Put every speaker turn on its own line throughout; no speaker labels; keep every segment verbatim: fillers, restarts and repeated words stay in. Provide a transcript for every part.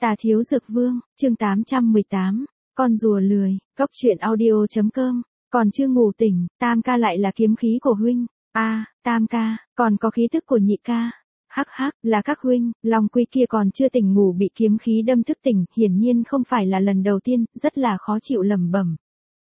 Tà Thiếu Dược Vương, chương tám trăm mười tám, con rùa lười, cốc truyện audio chấm com, còn chưa ngủ tỉnh, Tam ca lại là kiếm khí của huynh, a à, Tam ca, còn có khí tức của nhị ca, hắc hắc, là các huynh, Long Quy kia còn chưa tỉnh ngủ bị kiếm khí đâm thức tỉnh, hiển nhiên không phải là lần đầu tiên, rất là khó chịu lẩm bẩm.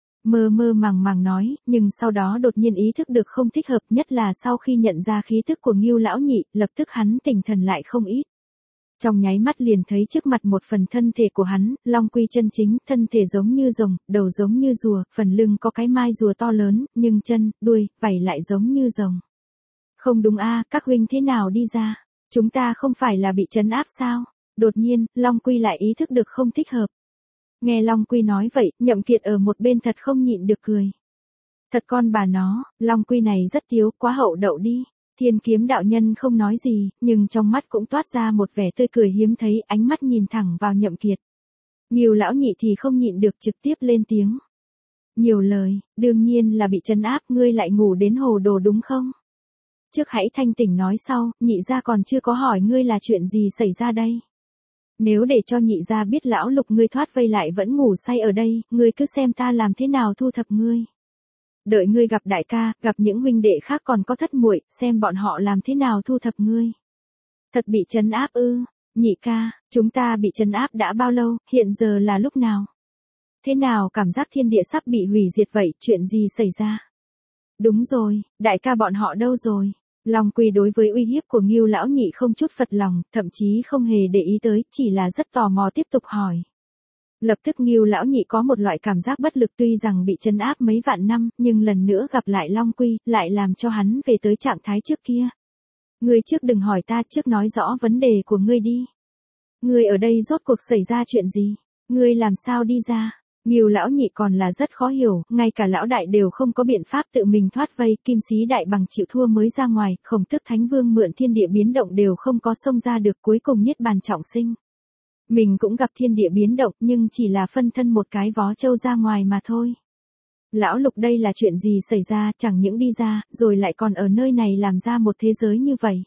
Mơ mơ màng màng nói, nhưng sau đó đột nhiên ý thức được không thích hợp, nhất là sau khi nhận ra khí tức của Ngưu lão nhị, lập tức hắn tỉnh thần lại không ít. Trong nháy mắt liền thấy trước mặt một phần thân thể của hắn, Long Quy chân chính, thân thể giống như rồng, đầu giống như rùa, phần lưng có cái mai rùa to lớn, nhưng chân, đuôi, vảy lại giống như rồng. Không đúng a, các huynh thế nào đi ra? Chúng ta không phải là bị trấn áp sao? Đột nhiên, Long Quy lại ý thức được không thích hợp. Nghe Long Quy nói vậy, Nhậm Kiệt ở một bên thật không nhịn được cười. Thật con bà nó, Long Quy này rất thiếu, quá hậu đậu đi. Thiên Kiếm đạo nhân không nói gì, nhưng trong mắt cũng toát ra một vẻ tươi cười hiếm thấy, ánh mắt nhìn thẳng vào Nhậm Kiệt. Ngưu lão nhị thì không nhịn được trực tiếp lên tiếng. Nhiều lời, đương nhiên là bị trấn áp, ngươi lại ngủ đến hồ đồ đúng không? Trước hãy thanh tỉnh nói sau, nhị gia còn chưa có hỏi ngươi là chuyện gì xảy ra đây. Nếu để cho nhị gia biết lão lục ngươi thoát vây lại vẫn ngủ say ở đây, ngươi cứ xem ta làm thế nào thu thập ngươi. Đợi ngươi gặp đại ca, gặp những huynh đệ khác còn có thất muội, xem bọn họ làm thế nào thu thập ngươi. Thật bị trấn áp ư? Nhị ca, chúng ta bị trấn áp đã bao lâu, hiện giờ là lúc nào? Thế nào cảm giác thiên địa sắp bị hủy diệt vậy, chuyện gì xảy ra? Đúng rồi, đại ca bọn họ đâu rồi? Long Quy đối với uy hiếp của Ngưu lão nhị không chút phật lòng, thậm chí không hề để ý tới, chỉ là rất tò mò tiếp tục hỏi. Lập tức Ngưu lão nhị có một loại cảm giác bất lực, tuy rằng bị trấn áp mấy vạn năm, nhưng lần nữa gặp lại Long Quy, lại làm cho hắn về tới trạng thái trước kia. Ngươi trước đừng hỏi ta, trước nói rõ vấn đề của ngươi đi. Ngươi ở đây rốt cuộc xảy ra chuyện gì? Ngươi làm sao đi ra? Ngưu lão nhị còn là rất khó hiểu, ngay cả lão đại đều không có biện pháp tự mình thoát vây, Kim Sĩ đại bằng chịu thua mới ra ngoài, Khổng Tước Thánh Vương mượn thiên địa biến động đều không có xông ra được, cuối cùng niết bàn trọng sinh. Mình cũng gặp thiên địa biến động, nhưng chỉ là phân thân một cái vó trâu ra ngoài mà thôi. Lão lục đây là chuyện gì xảy ra, chẳng những đi ra, rồi lại còn ở nơi này làm ra một thế giới như vậy.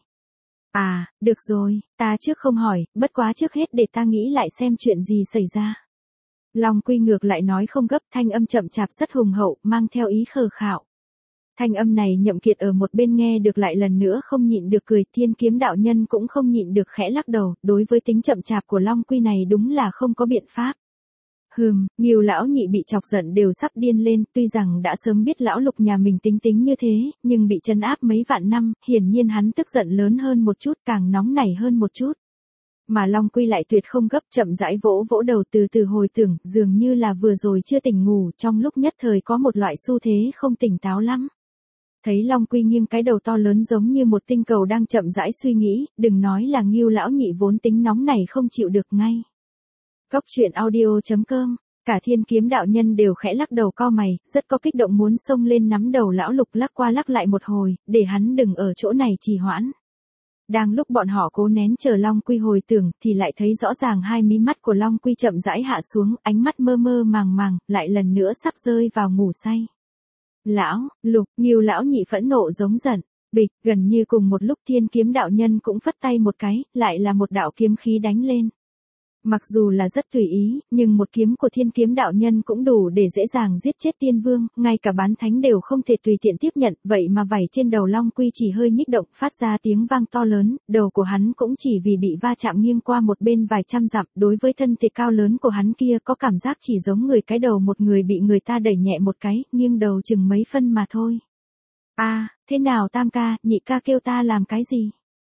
À, được rồi, ta trước không hỏi, bất quá trước hết để ta nghĩ lại xem chuyện gì xảy ra. Long Quy ngược lại nói không gấp, thanh âm chậm chạp rất hùng hậu, mang theo ý khờ khạo. Thanh âm này Nhậm Kiệt ở một bên nghe được lại lần nữa không nhịn được cười, Thiên Kiếm đạo nhân cũng không nhịn được khẽ lắc đầu, đối với tính chậm chạp của Long Quy này đúng là không có biện pháp. Hừm, Ngưu lão nhị bị chọc giận đều sắp điên lên, tuy rằng đã sớm biết lão lục nhà mình tính tính như thế, nhưng bị trấn áp mấy vạn năm, hiển nhiên hắn tức giận lớn hơn một chút, càng nóng nảy hơn một chút. Mà Long Quy lại tuyệt không gấp, chậm rãi vỗ vỗ đầu từ từ hồi tưởng, dường như là vừa rồi chưa tỉnh ngủ, trong lúc nhất thời có một loại xu thế không tỉnh táo lắm. Thấy Long Quy nghiêng cái đầu to lớn giống như một tinh cầu đang chậm rãi suy nghĩ, đừng nói là Ngưu lão nhị vốn tính nóng này không chịu được ngay. Cốc truyện audio chấm com, cả Thiên Kiếm đạo nhân đều khẽ lắc đầu cau mày, rất có kích động muốn xông lên nắm đầu lão lục lắc qua lắc lại một hồi, để hắn đừng ở chỗ này trì hoãn. Đang lúc bọn họ cố nén chờ Long Quy hồi tưởng, thì lại thấy rõ ràng hai mí mắt của Long Quy chậm rãi hạ xuống, ánh mắt mơ mơ màng màng, lại lần nữa sắp rơi vào ngủ say. Lão, lục, Ngưu lão nhị phẫn nộ giống giận, bịch, gần như cùng một lúc Thiên Kiếm đạo nhân cũng phất tay một cái, lại là một đạo kiếm khí đánh lên. Mặc dù là rất tùy ý, nhưng một kiếm của Thiên Kiếm đạo nhân cũng đủ để dễ dàng giết chết tiên vương, ngay cả bán thánh đều không thể tùy tiện tiếp nhận, vậy mà vảy trên đầu Long Quy chỉ hơi nhích động, phát ra tiếng vang to lớn, đầu của hắn cũng chỉ vì bị va chạm nghiêng qua một bên vài trăm dặm, đối với thân thể cao lớn của hắn kia có cảm giác chỉ giống người cái đầu một người bị người ta đẩy nhẹ một cái, nghiêng đầu chừng mấy phân mà thôi. A, à, thế nào Tam ca, nhị ca kêu ta làm cái gì?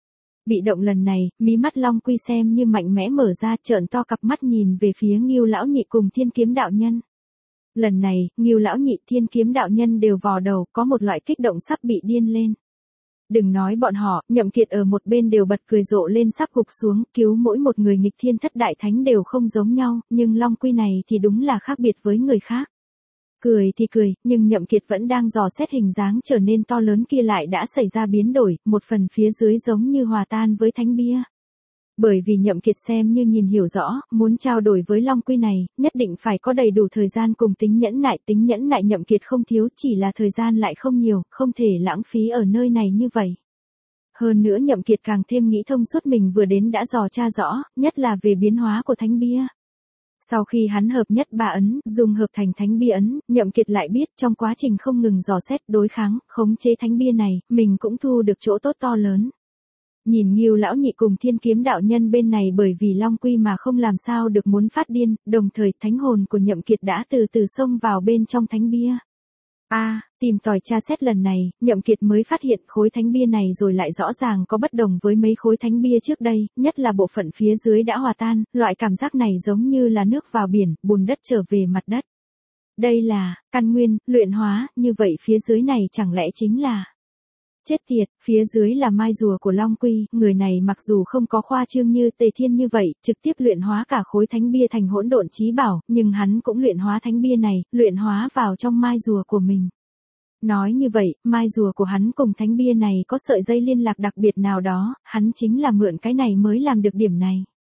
Bị động lần này, mí mắt Long Quy xem như mạnh mẽ mở ra, trợn to cặp mắt nhìn về phía Ngưu lão nhị cùng Thiên Kiếm đạo nhân. Lần này, Ngưu lão nhị, Thiên Kiếm đạo nhân đều vò đầu, có một loại kích động sắp bị điên lên. Đừng nói bọn họ, Nhậm Kiệt ở một bên đều bật cười rộ lên sắp gục xuống, cứu mỗi một người nghịch thiên thất đại thánh đều không giống nhau, nhưng Long Quy này thì đúng là khác biệt với người khác. Cười thì cười, nhưng Nhậm Kiệt vẫn đang dò xét hình dáng trở nên to lớn kia lại đã xảy ra biến đổi, một phần phía dưới giống như hòa tan với thánh bia. Bởi vì Nhậm Kiệt xem như nhìn hiểu rõ, muốn trao đổi với Long Quy này, nhất định phải có đầy đủ thời gian cùng tính nhẫn nại, tính nhẫn nại Nhậm Kiệt không thiếu, chỉ là thời gian lại không nhiều, không thể lãng phí ở nơi này như vậy. Hơn nữa Nhậm Kiệt càng thêm nghĩ thông suốt mình vừa đến đã dò tra rõ, nhất là về biến hóa của thánh bia. Sau khi hắn hợp nhất ba ấn, dùng hợp thành thánh bia ấn, Nhậm Kiệt lại biết trong quá trình không ngừng dò xét, đối kháng, khống chế thánh bia này, mình cũng thu được chỗ tốt to lớn. Nhìn Ngưu lão nhị cùng Thiên Kiếm đạo nhân bên này bởi vì Long Quy mà không làm sao được muốn phát điên, đồng thời thánh hồn của Nhậm Kiệt đã từ từ xông vào bên trong thánh bia. A, à, tìm tòi tra xét lần này, Nhậm Kiệt mới phát hiện khối thánh bia này rồi lại rõ ràng có bất đồng với mấy khối thánh bia trước đây, nhất là bộ phận phía dưới đã hòa tan, loại cảm giác này giống như là nước vào biển, bùn đất trở về mặt đất. Đây là căn nguyên, luyện hóa, như vậy phía dưới này chẳng lẽ chính là... Chết tiệt, phía dưới là mai rùa của Long Quy, người này mặc dù không có khoa trương như Tề Thiên như vậy, trực tiếp luyện hóa cả khối thánh bia thành hỗn độn chí bảo, nhưng hắn cũng luyện hóa thánh bia này, luyện hóa vào trong mai rùa của mình. Nói như vậy, mai rùa của hắn cùng thánh bia này có sợi dây liên lạc đặc biệt nào đó, hắn chính là mượn cái này mới làm được điểm này.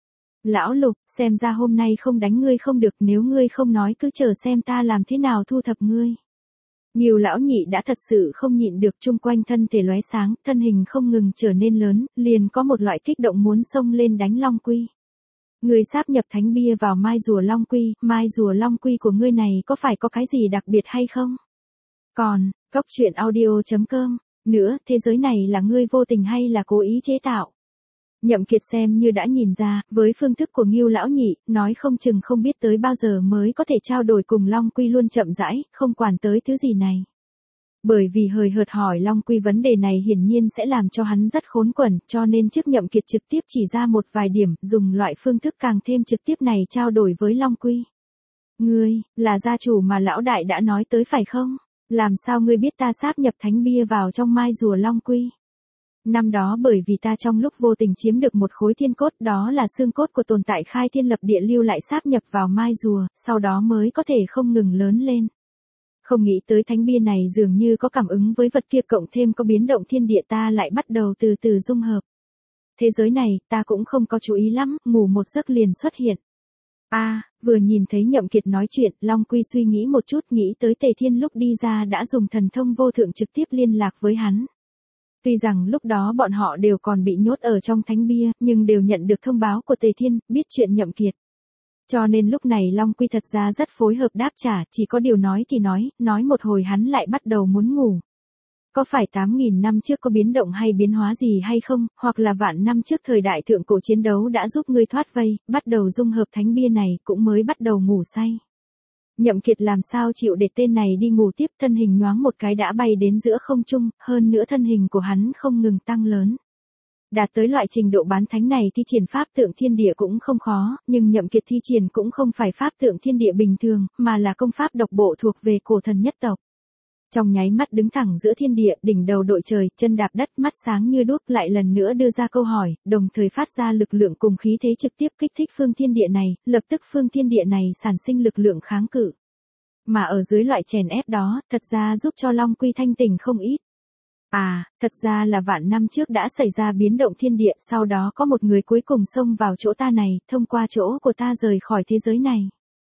Lão Lục, xem ra hôm nay không đánh ngươi không được, nếu ngươi không nói cứ chờ xem ta làm thế nào thu thập ngươi. Ngưu lão nhị đã thật sự không nhịn được, chung quanh thân thể lóe sáng, thân hình không ngừng trở nên lớn, liền có một loại kích động muốn xông lên đánh Long Quy. Ngươi sáp nhập thánh bia vào mai rùa Long Quy, mai rùa Long Quy của ngươi này có phải có cái gì đặc biệt hay không? Còn, cốc truyện audio chấm com, nữa, thế giới này là ngươi vô tình hay là cố ý chế tạo? Nhậm Kiệt xem như đã nhìn ra, với phương thức của Ngưu lão nhị, nói không chừng không biết tới bao giờ mới có thể trao đổi cùng Long Quy luôn chậm rãi, không quản tới thứ gì này. Bởi vì hời hợt hỏi Long Quy vấn đề này hiển nhiên sẽ làm cho hắn rất khốn quẩn, cho nên trước Nhậm Kiệt trực tiếp chỉ ra một vài điểm, dùng loại phương thức càng thêm trực tiếp này trao đổi với Long Quy. Ngươi, là gia chủ mà lão đại đã nói tới phải không? Làm sao ngươi biết ta sáp nhập thánh bia vào trong mai rùa Long Quy? Năm đó bởi vì ta trong lúc vô tình chiếm được một khối thiên cốt, đó là xương cốt của tồn tại khai thiên lập địa lưu lại sáp nhập vào mai rùa, sau đó mới có thể không ngừng lớn lên. Không nghĩ tới thánh bia này dường như có cảm ứng với vật kia, cộng thêm có biến động thiên địa, ta lại bắt đầu từ từ dung hợp. Thế giới này, ta cũng không có chú ý lắm, ngủ một giấc liền xuất hiện. A, à, vừa nhìn thấy Nhậm Kiệt nói chuyện, Long Quy suy nghĩ một chút, nghĩ tới Tề Thiên lúc đi ra đã dùng thần thông vô thượng trực tiếp liên lạc với hắn. Tuy rằng lúc đó bọn họ đều còn bị nhốt ở trong thánh bia, nhưng đều nhận được thông báo của Tề Thiên, biết chuyện Nhậm Kiệt. Cho nên lúc này Long Quy thật ra rất phối hợp đáp trả, chỉ có điều nói thì nói, nói một hồi hắn lại bắt đầu muốn ngủ. Có phải tám nghìn năm trước có biến động hay biến hóa gì hay không, hoặc là vạn năm trước thời đại thượng cổ chiến đấu đã giúp ngươi thoát vây, bắt đầu dung hợp thánh bia này, cũng mới bắt đầu ngủ say. Nhậm Kiệt làm sao chịu để tên này đi ngủ tiếp, thân hình nhoáng một cái đã bay đến giữa không trung, hơn nữa thân hình của hắn không ngừng tăng lớn. Đạt tới loại trình độ bán thánh này thi triển pháp tượng thiên địa cũng không khó, nhưng Nhậm Kiệt thi triển cũng không phải pháp tượng thiên địa bình thường, mà là công pháp độc bộ thuộc về cổ thần nhất tộc. Trong nháy mắt đứng thẳng giữa thiên địa, đỉnh đầu đội trời, chân đạp đất, mắt sáng như đuốc, lại lần nữa đưa ra câu hỏi, đồng thời phát ra lực lượng cùng khí thế trực tiếp kích thích phương thiên địa này, lập tức phương thiên địa này sản sinh lực lượng kháng cự. Mà ở dưới loại chèn ép đó, thật ra giúp cho Long Quy thanh tỉnh không ít. À, thật ra là vạn năm trước đã xảy ra biến động thiên địa, sau đó có một người cuối cùng xông vào chỗ ta này, thông qua chỗ của ta rời khỏi thế giới này.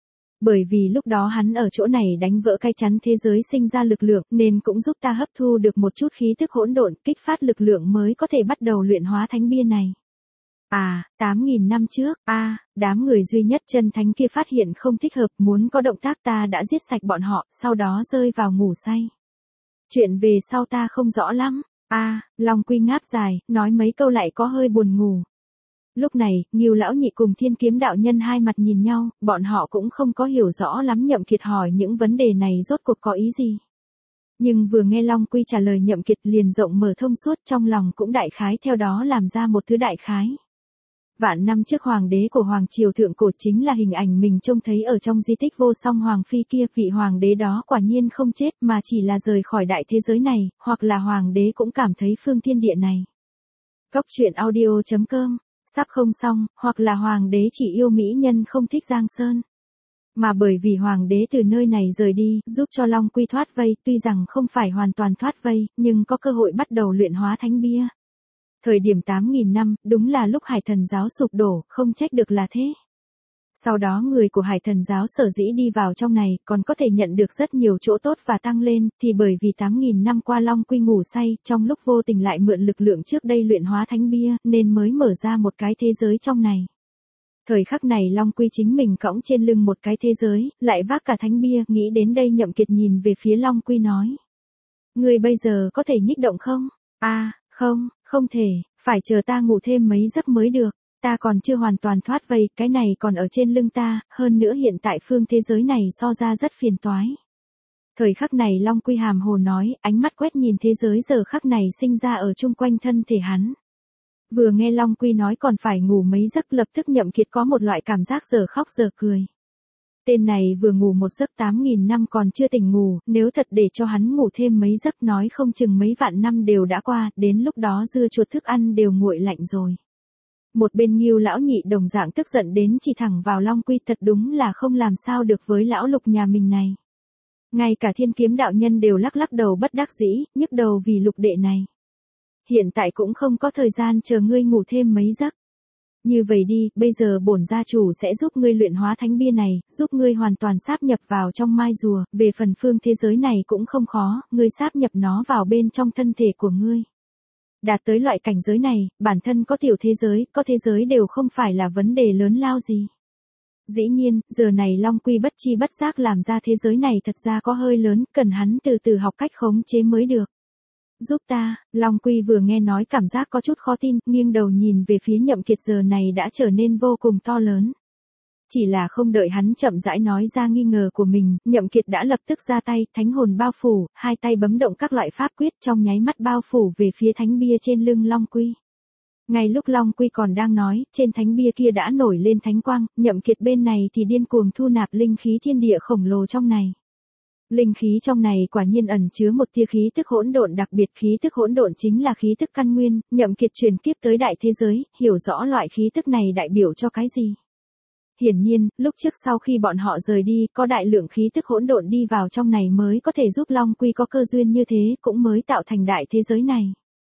Bởi vì lúc đó hắn ở chỗ này đánh vỡ cái chắn thế giới sinh ra lực lượng, nên cũng giúp ta hấp thu được một chút khí thức hỗn độn, kích phát lực lượng mới có thể bắt đầu luyện hóa thánh bia này. À, tám nghìn năm trước, a, à, đám người duy nhất chân thánh kia phát hiện không thích hợp, muốn có động tác, ta đã giết sạch bọn họ, sau đó rơi vào ngủ say. Chuyện về sau ta không rõ lắm. A, à, Long Quy ngáp dài, nói mấy câu lại có hơi buồn ngủ. Lúc này, Ngưu lão nhị cùng Thiên Kiếm đạo nhân hai mặt nhìn nhau, bọn họ cũng không có hiểu rõ lắm Nhậm Kiệt hỏi những vấn đề này rốt cuộc có ý gì. Nhưng vừa nghe Long Quy trả lời Nhậm Kiệt liền rộng mở thông suốt, trong lòng cũng đại khái theo đó làm ra một thứ đại khái. Vạn năm trước hoàng đế của hoàng triều thượng cổ chính là hình ảnh mình trông thấy ở trong di tích vô song hoàng phi kia, vị hoàng đế đó quả nhiên không chết mà chỉ là rời khỏi đại thế giới này, hoặc là hoàng đế cũng cảm thấy phương thiên địa này. Cốc truyện audio chấm com, sắp không xong, hoặc là hoàng đế chỉ yêu mỹ nhân không thích Giang Sơn. Mà bởi vì hoàng đế từ nơi này rời đi, giúp cho Long Quy thoát vây, tuy rằng không phải hoàn toàn thoát vây, nhưng có cơ hội bắt đầu luyện hóa thánh bia. Thời điểm tám nghìn năm, đúng là lúc Hải Thần giáo sụp đổ, không trách được là thế. Sau đó người của Hải Thần giáo sở dĩ đi vào trong này còn có thể nhận được rất nhiều chỗ tốt và tăng lên, thì bởi vì tám nghìn năm qua Long Quy ngủ say, trong lúc vô tình lại mượn lực lượng trước đây luyện hóa thánh bia, nên mới mở ra một cái thế giới trong này. Thời khắc này Long Quy chính mình cõng trên lưng một cái thế giới, lại vác cả thánh bia, nghĩ đến đây Nhậm Kiệt nhìn về phía Long Quy nói. Ngươi bây giờ có thể nhích động không? A, à, không, không thể, phải chờ ta ngủ thêm mấy giấc mới được. Ta còn chưa hoàn toàn thoát vây, cái này còn ở trên lưng ta, hơn nữa hiện tại phương thế giới này so ra rất phiền toái. Thời khắc này Long Quy hàm hồ nói, ánh mắt quét nhìn thế giới giờ khắc này sinh ra ở chung quanh thân thể hắn. Vừa nghe Long Quy nói còn phải ngủ mấy giấc, lập tức Nhậm Kiệt có một loại cảm giác giờ khóc giờ cười. Tên này vừa ngủ một giấc tám nghìn năm còn chưa tỉnh ngủ, nếu thật để cho hắn ngủ thêm mấy giấc nói không chừng mấy vạn năm đều đã qua, đến lúc đó dưa chuột thức ăn đều nguội lạnh rồi. Một bên Ngưu lão nhị đồng dạng tức giận đến chỉ thẳng vào Long Quy, thật đúng là không làm sao được với lão Lục nhà mình này. Ngay cả Thiên Kiếm đạo nhân đều lắc lắc đầu bất đắc dĩ, nhức đầu vì Lục đệ này. Hiện tại cũng không có thời gian chờ ngươi ngủ thêm mấy giấc. Như vậy đi, bây giờ bổn gia chủ sẽ giúp ngươi luyện hóa thánh bia này, giúp ngươi hoàn toàn sáp nhập vào trong mai rùa, về phần phương thế giới này cũng không khó, ngươi sáp nhập nó vào bên trong thân thể của ngươi. Đạt tới loại cảnh giới này, bản thân có tiểu thế giới, có thế giới đều không phải là vấn đề lớn lao gì. Dĩ nhiên, giờ này Long Quy bất chi bất giác làm ra thế giới này thật ra có hơi lớn, cần hắn từ từ học cách khống chế mới được. Giúp ta, Long Quy vừa nghe nói cảm giác có chút khó tin, nghiêng đầu nhìn về phía Nhậm Kiệt giờ này đã trở nên vô cùng to lớn. Chỉ là không đợi hắn chậm rãi nói ra nghi ngờ của mình, Nhậm Kiệt đã lập tức ra tay, thánh hồn bao phủ, hai tay bấm động các loại pháp quyết trong nháy mắt bao phủ về phía thánh bia trên lưng Long Quy. Ngay lúc Long Quy còn đang nói, trên thánh bia kia đã nổi lên thánh quang, Nhậm Kiệt bên này thì điên cuồng thu nạp linh khí thiên địa khổng lồ trong này. Linh khí trong này quả nhiên ẩn chứa một tia khí tức hỗn độn đặc biệt, khí tức hỗn độn chính là khí tức căn nguyên, Nhậm Kiệt chuyển kiếp tới đại thế giới, hiểu rõ loại khí tức này đại biểu cho cái gì. Hiển nhiên, lúc trước sau khi bọn họ rời đi, có đại lượng khí tức hỗn độn đi vào trong này mới có thể giúp Long Quy có cơ duyên như thế, cũng mới tạo thành đại thế giới này.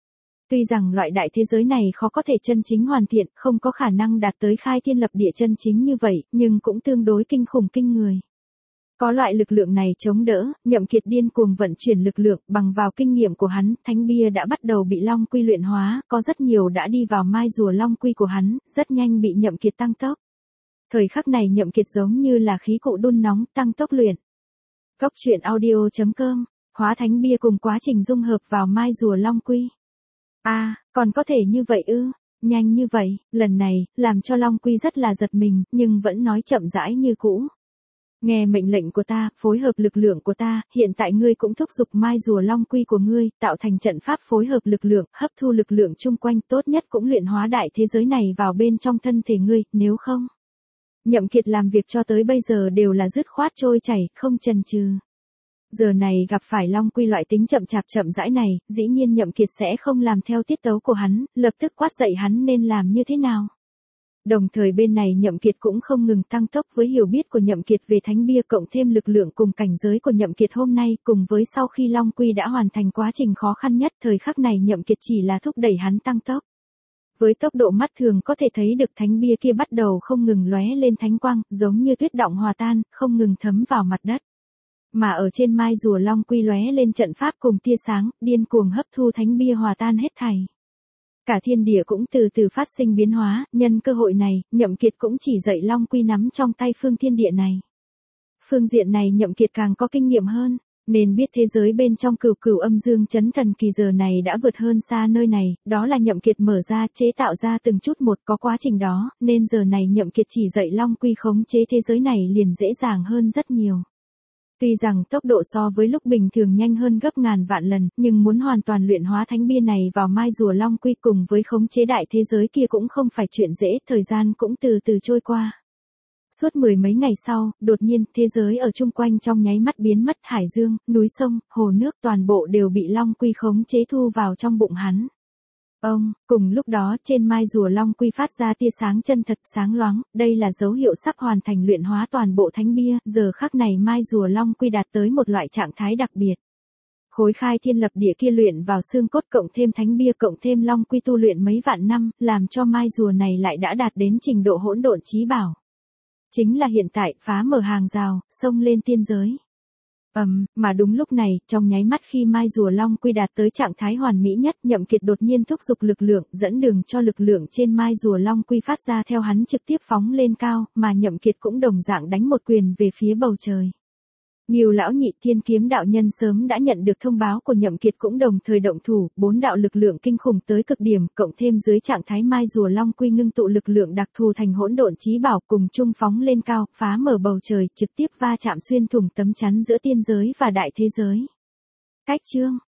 Tuy rằng loại đại thế giới này khó có thể chân chính hoàn thiện, không có khả năng đạt tới khai thiên lập địa chân chính như vậy, nhưng cũng tương đối kinh khủng kinh người. Có loại lực lượng này chống đỡ, Nhậm Kiệt điên cuồng vận chuyển lực lượng, bằng vào kinh nghiệm của hắn, thánh bia đã bắt đầu bị Long Quy luyện hóa, có rất nhiều đã đi vào mai rùa Long Quy của hắn, rất nhanh bị Nhậm Kiệt tăng tốc. Thời khắc này Nhậm Kiệt giống như là khí cụ đun nóng, tăng tốc luyện. Cốc truyện audio chấm com, hóa thánh bia cùng quá trình dung hợp vào mai rùa Long Quy. A, à, còn có thể như vậy ư? Nhanh như vậy, lần này, làm cho Long Quy rất là giật mình, nhưng vẫn nói chậm rãi như cũ. Nghe mệnh lệnh của ta, phối hợp lực lượng của ta, hiện tại ngươi cũng thúc giục mai rùa Long Quy của ngươi, tạo thành trận pháp phối hợp lực lượng, hấp thu lực lượng chung quanh, tốt nhất cũng luyện hóa đại thế giới này vào bên trong thân thể ngươi, nếu không. Nhậm Kiệt làm việc cho tới bây giờ đều là dứt khoát trôi chảy, không chần chừ. Giờ này gặp phải Long Quy loại tính chậm chạp chậm rãi này, dĩ nhiên Nhậm Kiệt sẽ không làm theo tiết tấu của hắn, lập tức quát dạy hắn nên làm như thế nào. Đồng thời bên này Nhậm Kiệt cũng không ngừng tăng tốc với hiểu biết của Nhậm Kiệt về thánh bia cộng thêm lực lượng cùng cảnh giới của Nhậm Kiệt hôm nay, cùng với sau khi Long Quy đã hoàn thành quá trình khó khăn nhất, thời khắc này Nhậm Kiệt chỉ là thúc đẩy hắn tăng tốc. Với tốc độ mắt thường có thể thấy được thánh bia kia bắt đầu không ngừng lóe lên thánh quang, giống như tuyết động hòa tan, không ngừng thấm vào mặt đất. Mà ở trên mai rùa Long Quy lóe lên trận pháp cùng tia sáng, điên cuồng hấp thu thánh bia hòa tan hết thảy. Cả thiên địa cũng từ từ phát sinh biến hóa, nhân cơ hội này, Nhậm Kiệt cũng chỉ dạy Long Quy nắm trong tay phương thiên địa này. Phương diện này Nhậm Kiệt càng có kinh nghiệm hơn, nên biết thế giới bên trong cửu cửu âm dương chấn thần kỳ giờ này đã vượt hơn xa nơi này, đó là Nhậm Kiệt mở ra chế tạo ra từng chút một có quá trình đó, nên giờ này Nhậm Kiệt chỉ dạy Long Quy khống chế thế giới này liền dễ dàng hơn rất nhiều. Tuy rằng tốc độ so với lúc bình thường nhanh hơn gấp ngàn vạn lần, nhưng muốn hoàn toàn luyện hóa thánh bia này vào mai rùa Long Quy cùng với khống chế đại thế giới kia cũng không phải chuyện dễ, thời gian cũng từ từ trôi qua. Suốt mười mấy ngày sau, đột nhiên, thế giới ở chung quanh trong nháy mắt biến mất, hải dương, núi sông, hồ nước toàn bộ đều bị Long Quy khống chế thu vào trong bụng hắn. Ông, cùng lúc đó, trên mai rùa Long Quy phát ra tia sáng chân thật sáng loáng, đây là dấu hiệu sắp hoàn thành luyện hóa toàn bộ thánh bia, giờ khắc này mai rùa Long Quy đạt tới một loại trạng thái đặc biệt. Khối khai thiên lập địa kia luyện vào xương cốt cộng thêm thánh bia cộng thêm Long Quy tu luyện mấy vạn năm, làm cho mai rùa này lại đã đạt đến trình độ hỗn độn chí bảo. Chính là hiện tại, phá mở hàng rào, xông lên tiên giới. Ầm, um, mà đúng lúc này, trong nháy mắt khi Mai Rùa Long Quy đạt tới trạng thái hoàn mỹ nhất, Nhậm Kiệt đột nhiên thúc giục lực lượng, dẫn đường cho lực lượng trên Mai Rùa Long Quy phát ra theo hắn trực tiếp phóng lên cao, mà Nhậm Kiệt cũng đồng dạng đánh một quyền về phía bầu trời. Ngưu lão nhị thiên kiếm đạo nhân sớm đã nhận được thông báo của Nhậm Kiệt cũng đồng thời động thủ, bốn đạo lực lượng kinh khủng tới cực điểm, cộng thêm dưới trạng thái Mai Rùa Long Quy ngưng tụ lực lượng đặc thù thành hỗn độn chí bảo cùng chung phóng lên cao, phá mở bầu trời, trực tiếp va chạm xuyên thủng tấm chắn giữa tiên giới và đại thế giới. Cách chương